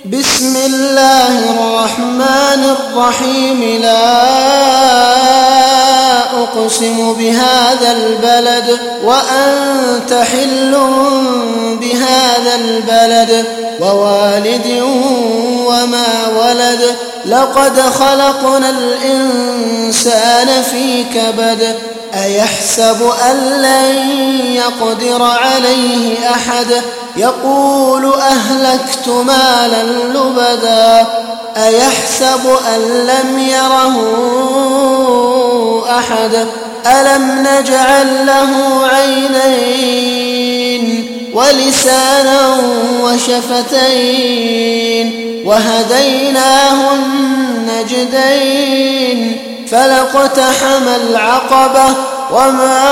بسم الله الرحمن الرحيم. لا أقسم بهذا البلد وأنت حل بهذا البلد ووالد وما ولد. لقد خلقنا الإنسان في كبد. أيحسب أن لن يقدر عليه أحد. يقول أهلكت مالا لبدا. أيحسب أن لم يره أحد. ألم نجعل له عينين ولسانا وشفتين وهديناه النجدين. فلاقتحم العقبة وما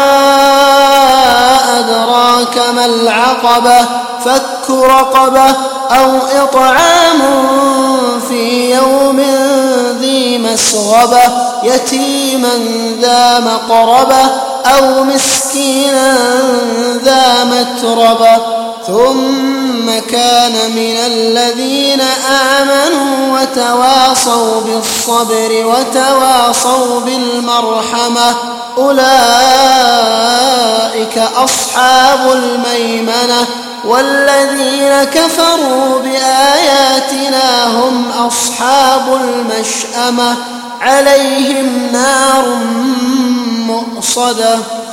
أدراك ما العقبة. فك رقبة أو إطعام في يوم ذي مسغبة يتيما ذا مقربة أو مسكينا ذا متربة. ثم كان من الذين آمنوا وتواصوا بالصبر وتواصوا بالمرحمة. أولئك أصحاب الميمنة. والذين كفروا بآياتنا هم أصحاب المشأمة. عليهم نار مؤصدة.